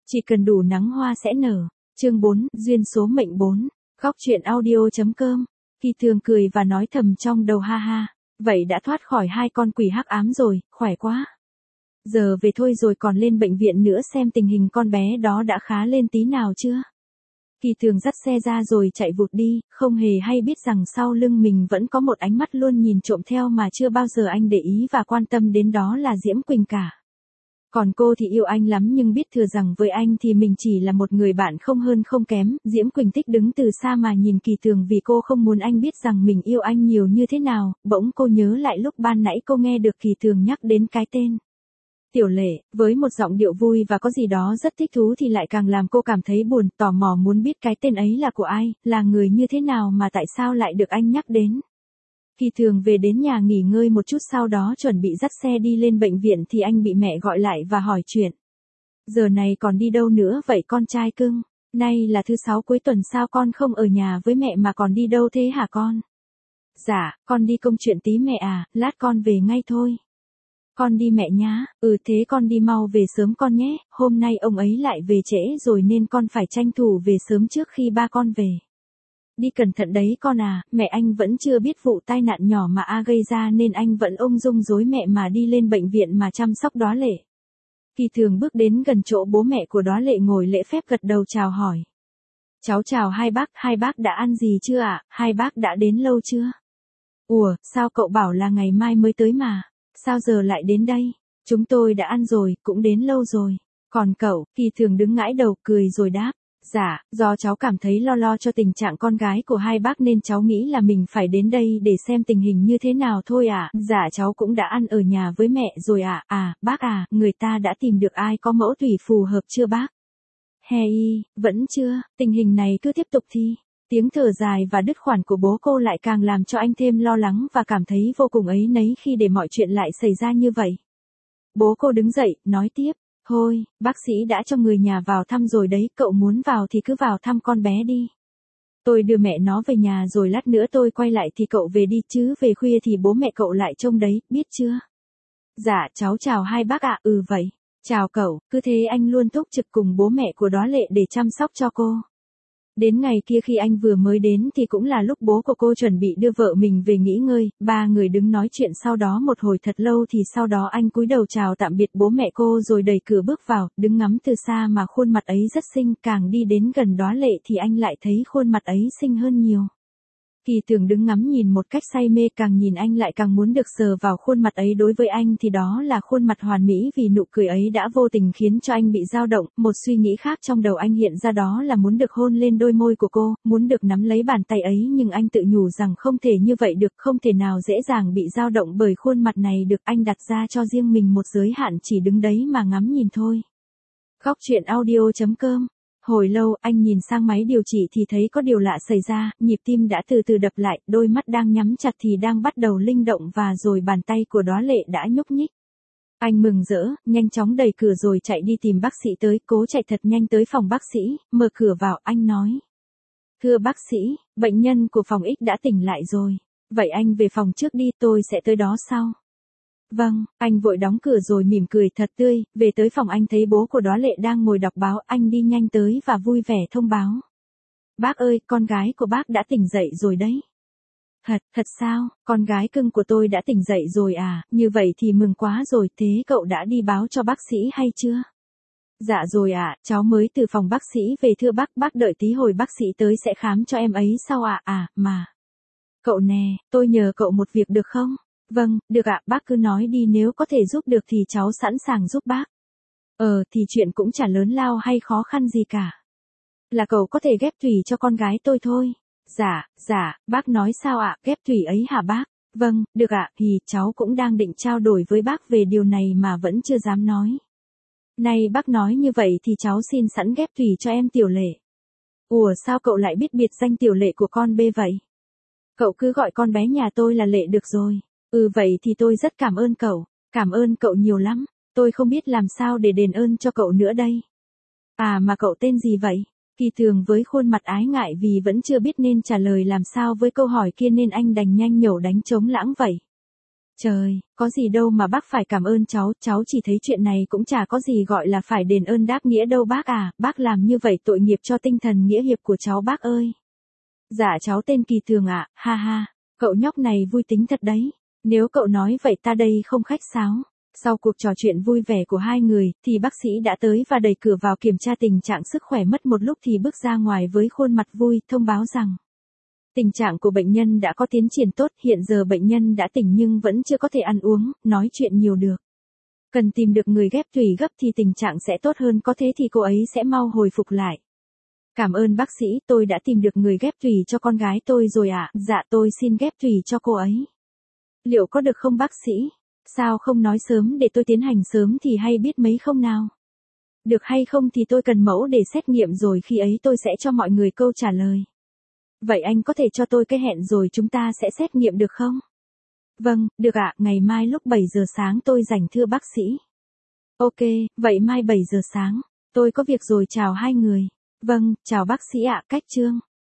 Chỉ cần đủ nắng hoa sẽ nở. Chương 4, duyên số mệnh 4. Góc truyện audio.com. Kỳ Thường cười và nói thầm trong đầu ha ha. Vậy đã thoát khỏi hai con quỷ hắc ám rồi, khỏe quá. Giờ về thôi rồi còn lên bệnh viện nữa xem tình hình con bé đó đã khá lên tí nào chưa. Kỳ Thường dắt xe ra rồi chạy vụt đi, không hề hay biết rằng sau lưng mình vẫn có một ánh mắt luôn nhìn trộm theo mà chưa bao giờ anh để ý và quan tâm đến, đó là Diễm Quỳnh cả. Còn cô thì yêu anh lắm nhưng biết thừa rằng với anh thì mình chỉ là một người bạn không hơn không kém. Diễm Quỳnh thích đứng từ xa mà nhìn Kỳ Thường vì cô không muốn anh biết rằng mình yêu anh nhiều như thế nào. Bỗng cô nhớ lại lúc ban nãy cô nghe được Kỳ Thường nhắc đến cái tên Tiểu Lệ, với một giọng điệu vui và có gì đó rất thích thú thì lại càng làm cô cảm thấy buồn, tò mò muốn biết cái tên ấy là của ai, là người như thế nào mà tại sao lại được anh nhắc đến. Kỳ Thường về đến nhà nghỉ ngơi một chút sau đó chuẩn bị dắt xe đi lên bệnh viện thì anh bị mẹ gọi lại và hỏi chuyện. Giờ này còn đi đâu nữa vậy con trai cưng? Nay là thứ 6 cuối tuần sao con không ở nhà với mẹ mà còn đi đâu thế hả con? Dạ, con đi công chuyện tí mẹ à, lát con về ngay thôi. Con đi mẹ nhá, thế con đi mau về sớm con nhé, hôm nay ông ấy lại về trễ rồi nên con phải tranh thủ về sớm trước khi ba con về. Đi cẩn thận đấy con à, mẹ anh vẫn chưa biết vụ tai nạn nhỏ mà A gây ra nên anh vẫn ung dung dối mẹ mà đi lên bệnh viện mà chăm sóc Đóa Lệ. Kỳ Thường bước đến gần chỗ bố mẹ của Đóa Lệ ngồi lễ phép gật đầu chào hỏi. Cháu chào hai bác đã ăn gì chưa ạ, hai bác đã đến lâu chưa? Ủa, sao cậu bảo là ngày mai mới tới mà, sao giờ lại đến đây? Chúng tôi đã ăn rồi, cũng đến lâu rồi. Còn cậu? Kỳ Thường đứng ngãi đầu cười rồi đáp. Dạ, do cháu cảm thấy lo cho tình trạng con gái của hai bác nên cháu nghĩ là mình phải đến đây để xem tình hình như thế nào thôi ạ. Dạ cháu cũng đã ăn ở nhà với mẹ rồi ạ. Bác à, người ta đã tìm được ai có mẫu thủy phù hợp chưa bác? Vẫn chưa, tình hình này cứ tiếp tục thì. Tiếng thở dài và đứt khoản của bố cô lại càng làm cho anh thêm lo lắng và cảm thấy vô cùng áy náy khi để mọi chuyện lại xảy ra như vậy. Bố cô đứng dậy, nói tiếp. Thôi, bác sĩ đã cho người nhà vào thăm rồi đấy, cậu muốn vào thì cứ vào thăm con bé đi. Tôi đưa mẹ nó về nhà rồi lát nữa tôi quay lại thì cậu về đi chứ về khuya thì bố mẹ cậu lại trông đấy, biết chưa? Dạ, cháu chào hai bác ạ, vậy. Chào cậu, cứ thế anh luôn túc trực cùng bố mẹ của Đóa Lệ để chăm sóc cho cô. Đến ngày kia khi anh vừa mới đến thì cũng là lúc bố của cô chuẩn bị đưa vợ mình về nghỉ ngơi, ba người đứng nói chuyện sau đó một hồi thật lâu thì sau đó anh cúi đầu chào tạm biệt bố mẹ cô rồi đẩy cửa bước vào, đứng ngắm từ xa mà khuôn mặt ấy rất xinh, càng đi đến gần Đóa Lệ thì anh lại thấy khuôn mặt ấy xinh hơn nhiều. Kỳ Thường đứng ngắm nhìn một cách say mê, càng nhìn anh lại càng muốn được sờ vào khuôn mặt ấy, đối với anh thì đó là khuôn mặt hoàn mỹ vì nụ cười ấy đã vô tình khiến cho anh bị dao động, một suy nghĩ khác trong đầu anh hiện ra đó là muốn được hôn lên đôi môi của cô, muốn được nắm lấy bàn tay ấy nhưng anh tự nhủ rằng không thể như vậy được, không thể nào dễ dàng bị dao động bởi khuôn mặt này được, anh đặt ra cho riêng mình một giới hạn chỉ đứng đấy mà ngắm nhìn thôi. Góc truyện audio.com. Hồi lâu anh nhìn sang máy điều trị thì thấy có điều lạ xảy ra, nhịp tim đã từ từ đập lại, đôi mắt đang nhắm chặt thì đang bắt đầu linh động và rồi bàn tay của Đóa Lệ đã nhúc nhích. Anh mừng rỡ, nhanh chóng đẩy cửa rồi chạy đi tìm bác sĩ tới, cố chạy thật nhanh tới phòng bác sĩ, mở cửa vào, anh nói. Thưa bác sĩ, bệnh nhân của phòng X đã tỉnh lại rồi. Vậy anh về phòng trước đi, tôi sẽ tới đó sau. Vâng, anh vội đóng cửa rồi mỉm cười thật tươi, về tới phòng anh thấy bố của Đóa Lệ đang ngồi đọc báo, anh đi nhanh tới và vui vẻ thông báo. Bác ơi, con gái của bác đã tỉnh dậy rồi đấy. Thật sao, con gái cưng của tôi đã tỉnh dậy rồi à, như vậy thì mừng quá rồi, thế cậu đã đi báo cho bác sĩ hay chưa? Dạ rồi ạ, cháu mới từ phòng bác sĩ về thưa bác đợi tí hồi bác sĩ tới sẽ khám cho em ấy sau ạ. Mà. Cậu nè, tôi nhờ cậu một việc được không? Vâng, được ạ, bác cứ nói đi, nếu có thể giúp được thì cháu sẵn sàng giúp bác. Thì chuyện cũng chả lớn lao hay khó khăn gì cả. Là cậu có thể ghép thủy cho con gái tôi thôi. Dạ, bác nói sao ạ, ghép thủy ấy hả bác? Vâng, được ạ, cháu cũng đang định trao đổi với bác về điều này mà vẫn chưa dám nói. Này bác nói như vậy thì cháu xin sẵn ghép thủy cho em Tiểu Lệ. Ủa sao cậu lại biết biệt danh Tiểu Lệ của con bê vậy? Cậu cứ gọi con bé nhà tôi là Lệ được rồi. Vậy thì tôi rất cảm ơn cậu nhiều lắm, tôi không biết làm sao để đền ơn cho cậu nữa đây. Mà cậu tên gì vậy? Kỳ Thường với khuôn mặt ái ngại vì vẫn chưa biết nên trả lời làm sao với câu hỏi kia nên anh đành nhanh nhẩu đánh trống lãng vậy. Trời, có gì đâu mà bác phải cảm ơn cháu chỉ thấy chuyện này cũng chả có gì gọi là phải đền ơn đáp nghĩa đâu bác à, bác làm như vậy tội nghiệp cho tinh thần nghĩa hiệp của cháu bác ơi. Dạ cháu tên Kỳ Tường ạ, ha ha, cậu nhóc này vui tính thật đấy, nếu cậu nói vậy ta đây không khách sáo. Sau cuộc trò chuyện vui vẻ của hai người, thì bác sĩ đã tới và đẩy cửa vào kiểm tra tình trạng sức khỏe mất một lúc thì bước ra ngoài với khuôn mặt vui, thông báo rằng tình trạng của bệnh nhân đã có tiến triển tốt, hiện giờ bệnh nhân đã tỉnh nhưng vẫn chưa có thể ăn uống, nói chuyện nhiều được. Cần tìm được người ghép tủy gấp thì tình trạng sẽ tốt hơn, có thế thì cô ấy sẽ mau hồi phục lại. Cảm ơn bác sĩ, tôi đã tìm được người ghép tủy cho con gái tôi rồi ạ, dạ tôi xin ghép tủy cho cô ấy. Liệu có được không bác sĩ? Sao không nói sớm để tôi tiến hành sớm thì hay biết mấy không nào? Được hay không thì tôi cần mẫu để xét nghiệm rồi khi ấy tôi sẽ cho mọi người câu trả lời. Vậy anh có thể cho tôi cái hẹn rồi chúng ta sẽ xét nghiệm được không? Vâng, được ạ, ngày mai lúc 7 giờ sáng tôi rảnh thưa bác sĩ. Ok, vậy mai 7 giờ sáng, tôi có việc rồi chào hai người. Vâng, chào bác sĩ ạ, Cách Trương.